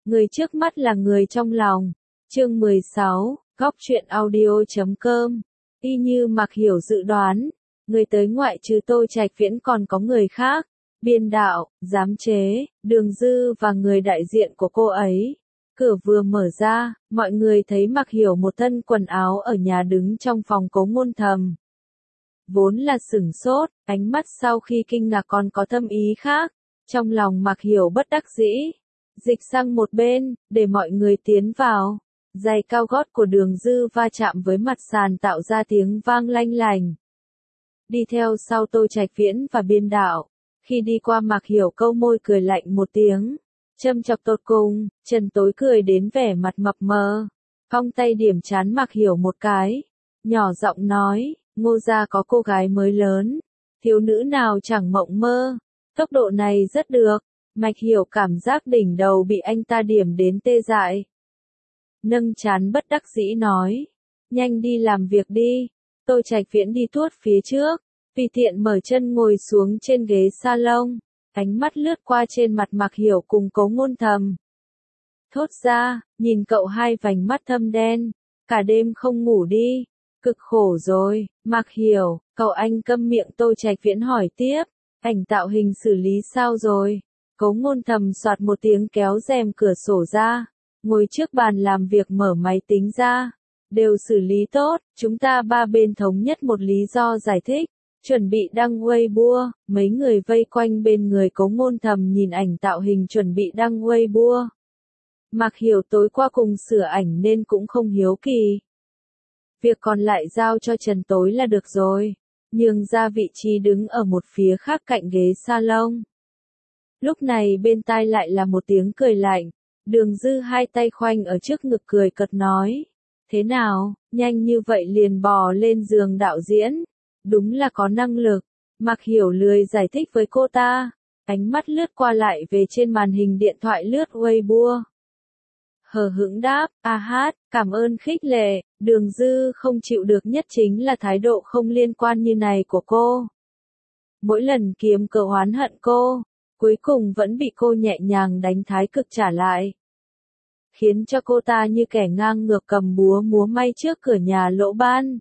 Người trước mắt là người trong lòng. Chương 16, Góc truyện audio.com. Y như Mạc Hiểu dự đoán, người tới ngoại trừ Tô Trạch Viễn còn có người khác, biên đạo, giám chế, Đường Dư và người đại diện của cô ấy. Cửa vừa mở ra, mọi người thấy Mạc Hiểu một thân quần áo ở nhà đứng trong phòng Cố Ngôn Thầm. Vốn là sửng sốt, ánh mắt sau khi kinh ngạc còn có thâm ý khác, trong lòng Mạc Hiểu bất đắc dĩ. Dịch sang một bên, để mọi người tiến vào. Giày cao gót của Đường Dư va chạm với mặt sàn tạo ra tiếng vang lanh lành. Đi theo sau Tô Trạch Viễn và biên đạo. Khi đi qua Mạc Hiểu câu môi cười lạnh một tiếng. Châm chọc tột cùng, Trần Tối cười đến vẻ mặt mập mờ. Cong tay điểm trán Mạc Hiểu một cái. Nhỏ giọng nói, Ngô gia có cô gái mới lớn. Thiếu nữ nào chẳng mộng mơ. Tốc độ này rất được. Mạc Hiểu cảm giác đỉnh đầu bị anh ta điểm đến tê dại. Nâng trán bất đắc dĩ nói. Nhanh đi làm việc đi. Tô Trạch Viễn đi tuốt phía trước. Tùy tiện mở chân ngồi xuống trên ghế salon. Ánh mắt lướt qua trên mặt Mạc Hiểu cùng Cố Ngôn Thầm. Thốt ra, nhìn cậu hai vành mắt thâm đen. Cả đêm không ngủ đi. Cực khổ rồi, Mạc Hiểu, cậu anh câm miệng. Tô Trạch Viễn hỏi tiếp. Ảnh tạo hình xử lý sao rồi? Cố Ngôn Thầm soạt một tiếng kéo rèm cửa sổ ra. Ngồi trước bàn làm việc mở máy tính ra. Đều xử lý tốt, chúng ta ba bên thống nhất một lý do giải thích. Chuẩn bị đăng Weibo, mấy người vây quanh bên người Cố Ngôn Thầm nhìn ảnh tạo hình chuẩn bị đăng Weibo. Mạc Hiểu tối qua cùng sửa ảnh nên cũng không hiếu kỳ. Việc còn lại giao cho Trần Tối là được rồi. Nhường ra vị trí đứng ở một phía khác cạnh ghế salon. Lúc này bên tai lại là một tiếng cười lạnh. Đường Dư hai tay khoanh ở trước ngực cười cợt nói. Thế nào, nhanh như vậy liền bò lên giường đạo diễn. Đúng là có năng lực. Mạc Hiểu lười giải thích với cô ta. Ánh mắt lướt qua lại về trên màn hình điện thoại lướt Weibo. Hờ hững đáp, hát, cảm ơn khích lệ. Đường Dư không chịu được nhất chính là thái độ không liên quan như này của cô. Mỗi lần kiếm cớ oán hận cô, cuối cùng vẫn bị cô nhẹ nhàng đánh thái cực trả lại. Khiến cho cô ta như kẻ ngang ngược cầm búa múa may trước cửa nhà lỗ ban.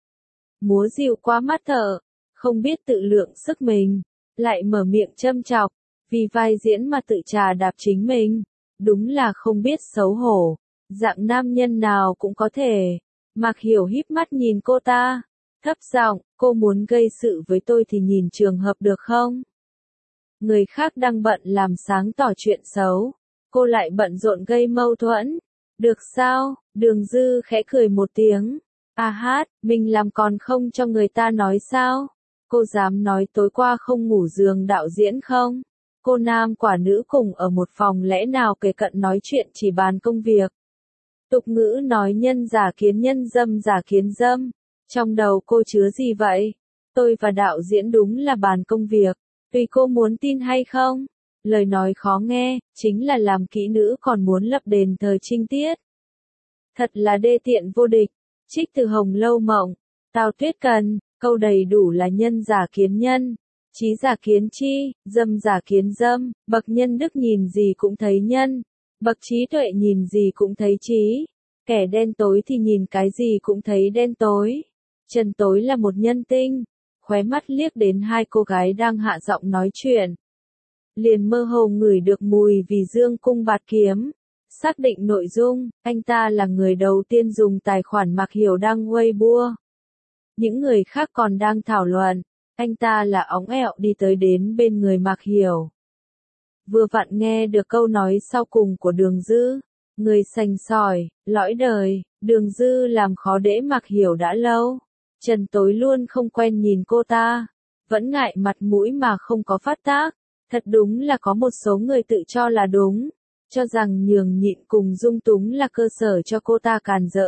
Múa dịu quá mắt thợ, không biết tự lượng sức mình, lại mở miệng châm chọc, vì vai diễn mà tự trà đạp chính mình. Đúng là không biết xấu hổ, dạng nam nhân nào cũng có thể. Mạc Hiểu híp mắt nhìn cô ta, thấp giọng, cô muốn gây sự với tôi thì nhìn trường hợp được không? Người khác đang bận làm sáng tỏ chuyện xấu, cô lại bận rộn gây mâu thuẫn. Được sao? Đường Dư khẽ cười một tiếng. Hát, mình làm còn không cho người ta nói sao? Cô dám nói tối qua không ngủ giường đạo diễn không? Cô nam quả nữ cùng ở một phòng lẽ nào kề cận nói chuyện chỉ bàn công việc. Tục ngữ nói nhân giả kiến nhân dâm giả kiến dâm. Trong đầu cô chứa gì vậy? Tôi và đạo diễn đúng là bàn công việc. Tùy cô muốn tin hay không? Lời nói khó nghe, chính là làm kỹ nữ còn muốn lập đền thờ trinh tiết. Thật là đê tiện vô địch. Trích từ Hồng Lâu Mộng. Tào Tuyết Cần, câu đầy đủ là nhân giả kiến nhân. Trí giả kiến chi, dâm giả kiến dâm, bậc nhân đức nhìn gì cũng thấy nhân, bậc trí tuệ nhìn gì cũng thấy trí, kẻ đen tối thì nhìn cái gì cũng thấy đen tối. Trần Tối là một nhân tinh, khóe mắt liếc đến hai cô gái đang hạ giọng nói chuyện. Liền mơ hồ ngửi được mùi vì dương cung bạt kiếm. Xác định nội dung, anh ta là người đầu tiên dùng tài khoản Mạc Hiểu đăng Weibo. Những người khác còn đang thảo luận. Anh ta là óng ẹo đi tới đến bên người Mạc Hiểu. Vừa vặn nghe được câu nói sau cùng của Đường Dư. Người sành sỏi, lõi đời, Đường Dư làm khó dễ Mạc Hiểu đã lâu. Trần Tối luôn không quen nhìn cô ta. Vẫn ngại mặt mũi mà không có phát tác. Thật đúng là có một số người tự cho là đúng. Cho rằng nhường nhịn cùng dung túng là cơ sở cho cô ta càn rỡ.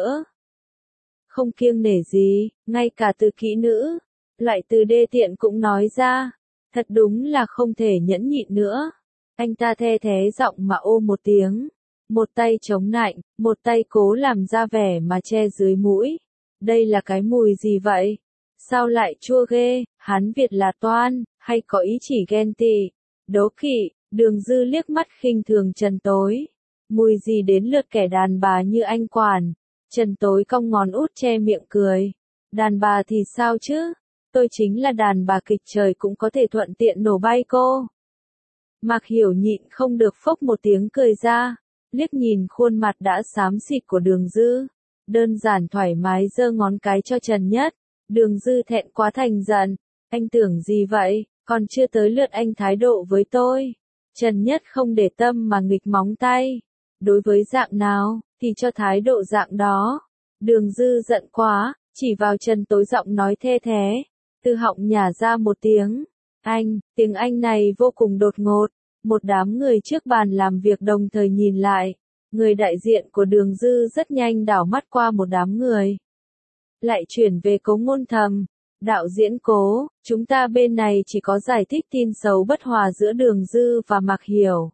Không kiêng nể gì, ngay cả từ kỹ nữ. Loại từ đê tiện cũng nói ra. Thật đúng là không thể nhẫn nhịn nữa. Anh ta the thế giọng mà ô một tiếng. Một tay chống nạnh, một tay cố làm ra vẻ mà che dưới mũi. Đây là cái mùi gì vậy? Sao lại chua ghê? Hán Việt là toan, hay có ý chỉ ghen tị? Đố kỵ. Đường Dư liếc mắt khinh thường Trần Tối. Mùi gì đến lượt kẻ đàn bà như anh quản. Trần Tối cong ngón út che miệng cười. Đàn bà thì sao chứ? Tôi chính là đàn bà kịch trời cũng có thể thuận tiện nổ bay cô. Mạc Hiểu nhịn không được phốc một tiếng cười ra, liếc nhìn khuôn mặt đã xám xịt của Đường Dư. Đơn giản thoải mái giơ ngón cái cho Trần Nhất. Đường Dư thẹn quá thành giận. Anh tưởng gì vậy, còn chưa tới lượt anh thái độ với tôi. Trần Nhất không để tâm mà nghịch móng tay. Đối với dạng nào, thì cho thái độ dạng đó. Đường Dư giận quá, chỉ vào Trần Tối giọng nói thê thế. Từ họng nhả ra một tiếng. Anh, tiếng Anh này vô cùng đột ngột. Một đám người trước bàn làm việc đồng thời nhìn lại. Người đại diện của Đường Dư rất nhanh đảo mắt qua một đám người. Lại chuyển về Cố Ngôn Thầm. Đạo diễn Cố, chúng ta bên này chỉ có giải thích tin xấu bất hòa giữa Đường Dư và Mạc Hiểu.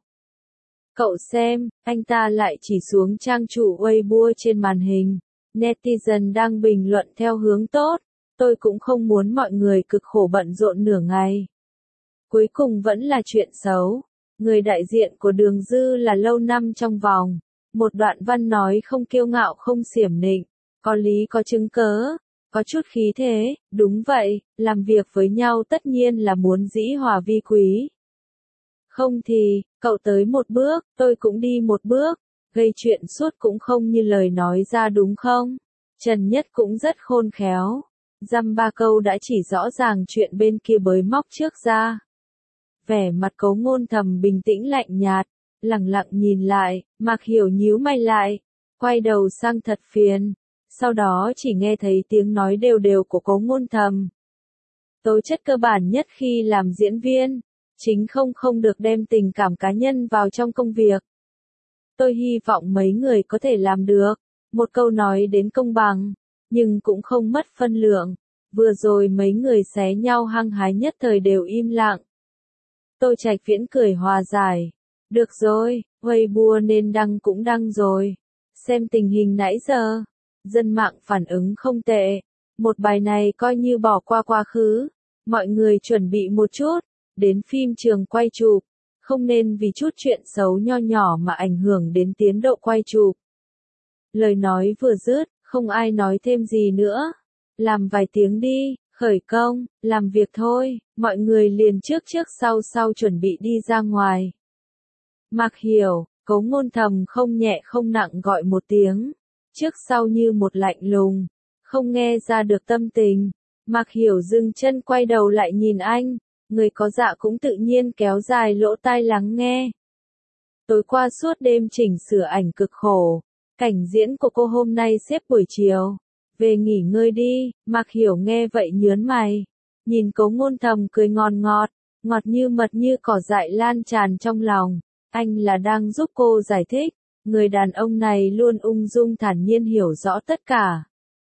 Cậu xem, anh ta lại chỉ xuống trang chủ Weibo trên màn hình. Netizen đang bình luận theo hướng tốt. Tôi cũng không muốn mọi người cực khổ bận rộn nửa ngày. Cuối cùng vẫn là chuyện xấu. Người đại diện của Đường Dư là lâu năm trong vòng. Một đoạn văn nói không kiêu ngạo không xiểm nịnh. Có lý có chứng cớ. Có chút khí thế, đúng vậy, làm việc với nhau tất nhiên là muốn dĩ hòa vi quý. Không thì, cậu tới một bước, tôi cũng đi một bước, gây chuyện suốt cũng không như lời nói ra đúng không? Trần Nhất cũng rất khôn khéo. Dăm ba câu đã chỉ rõ ràng chuyện bên kia bới móc trước ra. Vẻ mặt Cố Ngôn Thầm bình tĩnh lạnh nhạt, lẳng lặng nhìn lại, Mạc Hiểu nhíu mày lại, quay đầu sang thật phiền. Sau đó chỉ nghe thấy tiếng nói đều đều của Cố Ngôn Thầm. Tố chất cơ bản nhất khi làm diễn viên, chính không được đem tình cảm cá nhân vào trong công việc. Tôi hy vọng mấy người có thể làm được. Một câu nói đến công bằng, nhưng cũng không mất phân lượng. Vừa rồi mấy người xé nhau hăng hái nhất thời đều im lặng. Tô Trạch Viễn cười hòa giải. Được rồi, Weibo nên đăng cũng đăng rồi. Xem tình hình nãy giờ. Dân mạng phản ứng không tệ. Một bài này coi như bỏ qua quá khứ. Mọi người chuẩn bị một chút. Đến phim trường quay chụp. Không nên vì chút chuyện xấu nho nhỏ mà ảnh hưởng đến tiến độ quay chụp. Lời nói vừa dứt, không ai nói thêm gì nữa. Làm vài tiếng đi, khởi công, làm việc thôi. Mọi người liền trước sau chuẩn bị đi ra ngoài. Mạc Hiểu, Cố Ngôn Thầm không nhẹ không nặng gọi một tiếng. Trước sau như một lạnh lùng. Không nghe ra được tâm tình. Mạc Hiểu dừng chân quay đầu lại nhìn anh. Người có dạ cũng tự nhiên kéo dài lỗ tai lắng nghe. Tối qua suốt đêm chỉnh sửa ảnh cực khổ. Cảnh diễn của cô hôm nay xếp buổi chiều. Về nghỉ ngơi đi. Mạc Hiểu nghe vậy nhớn mày. Nhìn Cố Ngôn Thầm cười ngon ngọt. Ngọt như mật như cỏ dại lan tràn trong lòng. Anh là đang giúp cô giải thích. Người đàn ông này luôn ung dung thản nhiên hiểu rõ tất cả.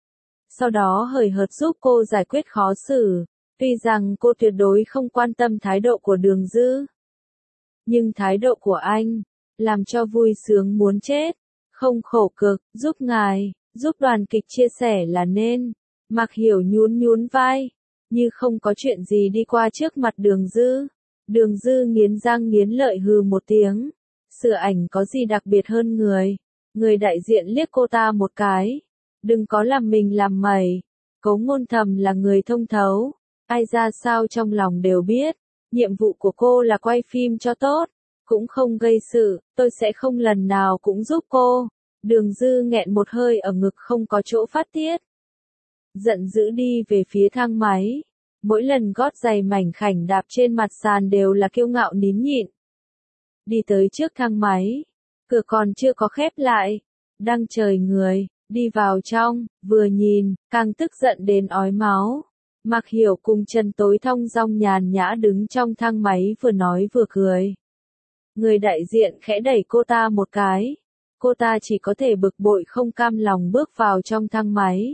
Sau đó hời hợt giúp cô giải quyết khó xử. Tuy rằng cô tuyệt đối không quan tâm thái độ của Đường Dư. Nhưng thái độ của anh, làm cho vui sướng muốn chết. Không khổ cực, giúp ngài, giúp đoàn kịch chia sẻ là nên. Mạc Hiểu nhún vai. Như không có chuyện gì đi qua trước mặt Đường Dư. Đường Dư nghiến răng nghiến lợi hừ một tiếng. Sửa ảnh có gì đặc biệt hơn người. Người đại diện liếc cô ta một cái. Đừng có làm mình làm mày. Cố Ngôn Thầm là người thông thấu. Ai ra sao trong lòng đều biết. Nhiệm vụ của cô là quay phim cho tốt. Cũng không gây sự, tôi sẽ không lần nào cũng giúp cô. Đường Dư nghẹn một hơi ở ngực không có chỗ phát tiết. Giận dữ đi về phía thang máy. Mỗi lần gót giày mảnh khảnh đạp trên mặt sàn đều là kiêu ngạo nín nhịn. Đi tới trước thang máy. Cửa còn chưa có khép lại. Đang chờ người, đi vào trong, vừa nhìn, càng tức giận đến ói máu. Mạc Hiểu cùng Trần Tối thong dong nhàn nhã đứng trong thang máy vừa nói vừa cười. Người đại diện khẽ đẩy cô ta một cái. Cô ta chỉ có thể bực bội không cam lòng bước vào trong thang máy.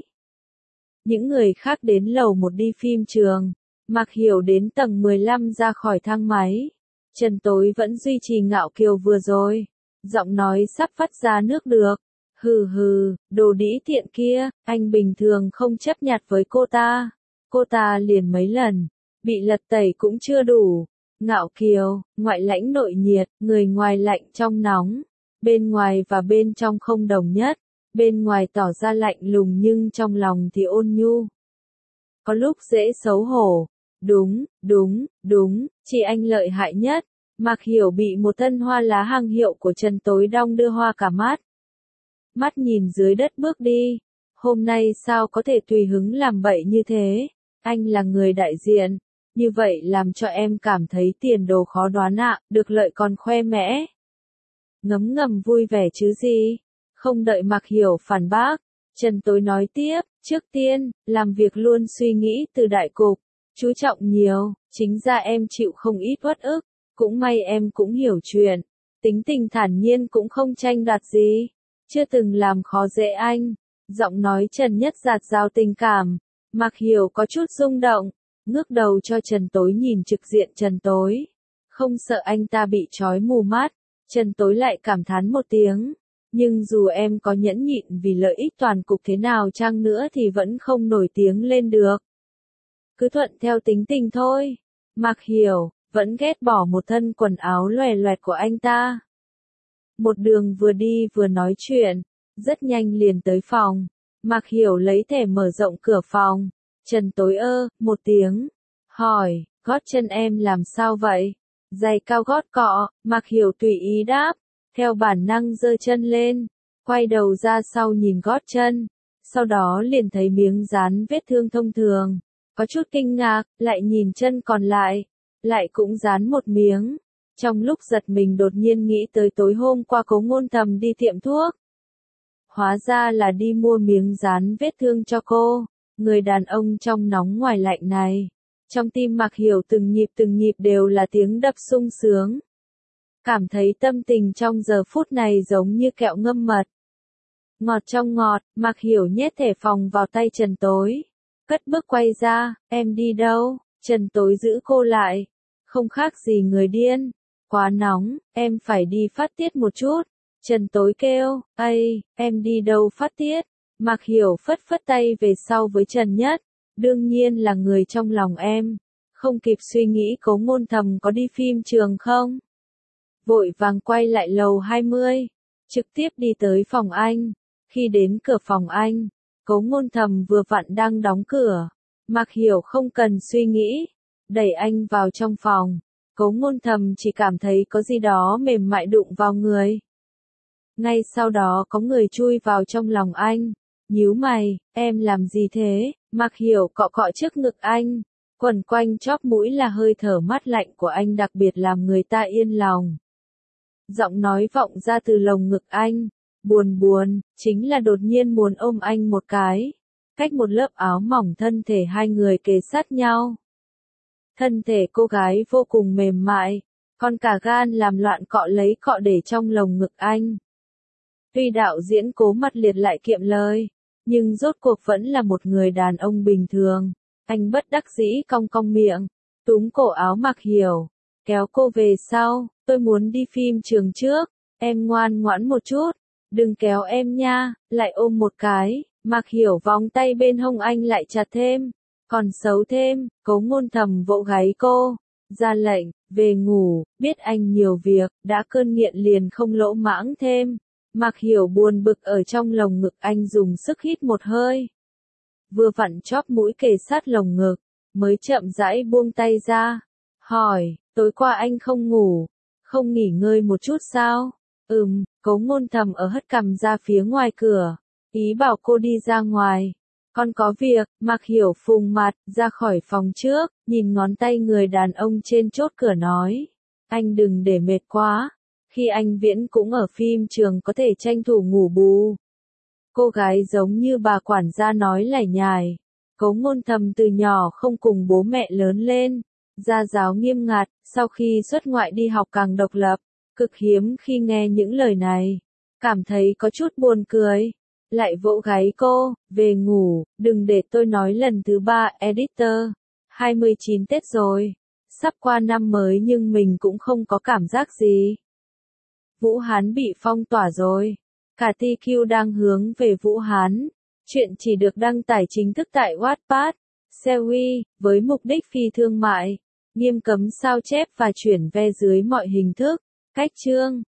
Những người khác đến lầu 1 đi phim trường. Mạc Hiểu đến tầng 15 ra khỏi thang máy. Trần Tối vẫn duy trì ngạo kiều vừa rồi. Giọng nói sắp phát ra nước được. Hừ hừ, đồ đĩ tiện kia, anh bình thường không chấp nhặt với cô ta. Cô ta liền mấy lần. Bị lật tẩy cũng chưa đủ. Ngạo kiều, ngoại lãnh nội nhiệt, người ngoài lạnh trong nóng. bên ngoài và bên trong không đồng nhất, bên ngoài tỏ ra lạnh lùng nhưng trong lòng thì ôn nhu. Có lúc dễ xấu hổ, đúng, chị anh lợi hại nhất. Mạc Hiểu bị một thân hoa lá hàng hiệu của Trần Tối đong đưa hoa cả mắt. Mắt nhìn dưới đất bước đi, hôm nay sao có thể tùy hứng làm bậy như thế, anh là người đại diện, như vậy làm cho em cảm thấy tiền đồ khó đoán ạ, được lợi còn khoe mẽ. Ngấm ngầm vui vẻ chứ gì, không đợi Mạc Hiểu phản bác, Trần Tối nói tiếp, trước tiên, làm việc luôn suy nghĩ từ đại cục, chú trọng nhiều, chính ra em chịu không ít uất ức, cũng may em cũng hiểu chuyện, tính tình thản nhiên cũng không tranh đoạt gì, chưa từng làm khó dễ anh. Giọng nói Trần Nhất dạt dào tình cảm, Mạc Hiểu có chút rung động, ngước đầu cho Trần Tối nhìn trực diện Trần Tối. Không sợ anh ta bị trói mù mắt, Trần Tối lại cảm thán một tiếng. Nhưng dù em có nhẫn nhịn vì lợi ích toàn cục thế nào chăng nữa thì vẫn không nổi tiếng lên được. Cứ thuận theo tính tình thôi. Mạc Hiểu vẫn ghét bỏ một thân quần áo loè loẹt của anh ta. Một đường vừa đi vừa nói chuyện, rất nhanh liền tới phòng. Mạc Hiểu lấy thẻ mở rộng cửa phòng. Trần Tối một tiếng, hỏi, gót chân em làm sao vậy? Giày cao gót cọ, Mạc Hiểu tùy ý đáp, theo bản năng giơ chân lên, quay đầu ra sau nhìn gót chân, sau đó liền thấy miếng dán vết thương thông thường, có chút kinh ngạc, lại nhìn chân còn lại, lại cũng dán một miếng. Trong lúc giật mình đột nhiên nghĩ tới tối hôm qua Cố Ngôn Thầm đi tiệm thuốc. Hóa ra là đi mua miếng dán vết thương cho cô, người đàn ông trong nóng ngoài lạnh này. Trong tim Mạc Hiểu từng nhịp đều là tiếng đập sung sướng. Cảm thấy tâm tình trong giờ phút này giống như kẹo ngâm mật. Ngọt trong ngọt, Mạc Hiểu nhét thẻ phòng vào tay Trần Tối. Cất bước quay ra, em đi đâu? Trần Tối giữ cô lại. Không khác gì người điên. Quá nóng, em phải đi phát tiết một chút. Trần Tối kêu, ây, em đi đâu phát tiết? Mạc Hiểu phất phất tay về sau với Trần Nhất. Đương nhiên là người trong lòng em. Không kịp suy nghĩ Cố Ngôn Thầm có đi phim trường không? Vội vàng quay lại lầu 20. Trực tiếp đi tới phòng anh. Khi đến cửa phòng anh, Cố Ngôn Thầm vừa vặn đang đóng cửa. Mạc Hiểu không cần suy nghĩ. Đẩy anh vào trong phòng. Cố Ngôn Thầm chỉ cảm thấy có gì đó mềm mại đụng vào người. Ngay sau đó có người chui vào trong lòng anh. Nhíu mày, em làm gì thế? Mạc Hiểu cọ cọ trước ngực anh. Quẩn quanh chóp mũi là hơi thở mát lạnh của anh đặc biệt làm người ta yên lòng. Giọng nói vọng ra từ lồng ngực anh. Buồn, chính là đột nhiên muốn ôm anh một cái. Cách một lớp áo mỏng thân thể hai người kề sát nhau. Thân thể cô gái vô cùng mềm mại, còn cả gan làm loạn cọ lấy cọ để trong lồng ngực anh. Tuy đạo diễn Cố Mặt Liệt lại kiệm lời, nhưng rốt cuộc vẫn là một người đàn ông bình thường. Anh bất đắc dĩ cong cong miệng, túm cổ áo Mạc Hiểu, kéo cô về sau, tôi muốn đi phim trường trước, em ngoan ngoãn một chút, đừng kéo em nha, lại ôm một cái, Mạc Hiểu vòng tay bên hông anh lại chặt thêm, còn xấu thêm, Cố Ngôn Thầm vỗ gáy cô, ra lệnh, về ngủ, biết anh nhiều việc, đã cơn nghiện liền không lỗ mãng thêm. Mạc Hiểu buồn bực ở trong lồng ngực anh dùng sức hít một hơi. Vừa vặn chóp mũi kề sát lồng ngực, mới chậm rãi buông tay ra. Hỏi, tối qua anh không ngủ, không nghỉ ngơi một chút sao? Cố Ngôn Thầm ở hất cằm ra phía ngoài cửa, ý bảo cô đi ra ngoài. Con có việc, Mạc Hiểu phùng mặt, ra khỏi phòng trước, nhìn ngón tay người đàn ông trên chốt cửa nói. Anh đừng để mệt quá. Khi anh Viễn cũng ở phim trường có thể tranh thủ ngủ bù. Cô gái giống như bà quản gia nói lải nhải. Cố Ngôn Thầm từ nhỏ không cùng bố mẹ lớn lên. Gia giáo nghiêm ngặt, sau khi xuất ngoại đi học càng độc lập. Cực hiếm khi nghe những lời này. Cảm thấy có chút buồn cười. Lại vỗ gáy cô, về ngủ, đừng để tôi nói lần thứ 3, editor. 29 Tết rồi. Sắp qua năm mới nhưng mình cũng không có cảm giác gì. Vũ Hán bị phong tỏa rồi. Cả TQ đang hướng về Vũ Hán. Chuyện chỉ được đăng tải chính thức tại Wattpad, Sewi, với mục đích phi thương mại. Nghiêm cấm sao chép và chuyển ve dưới mọi hình thức. Cách chương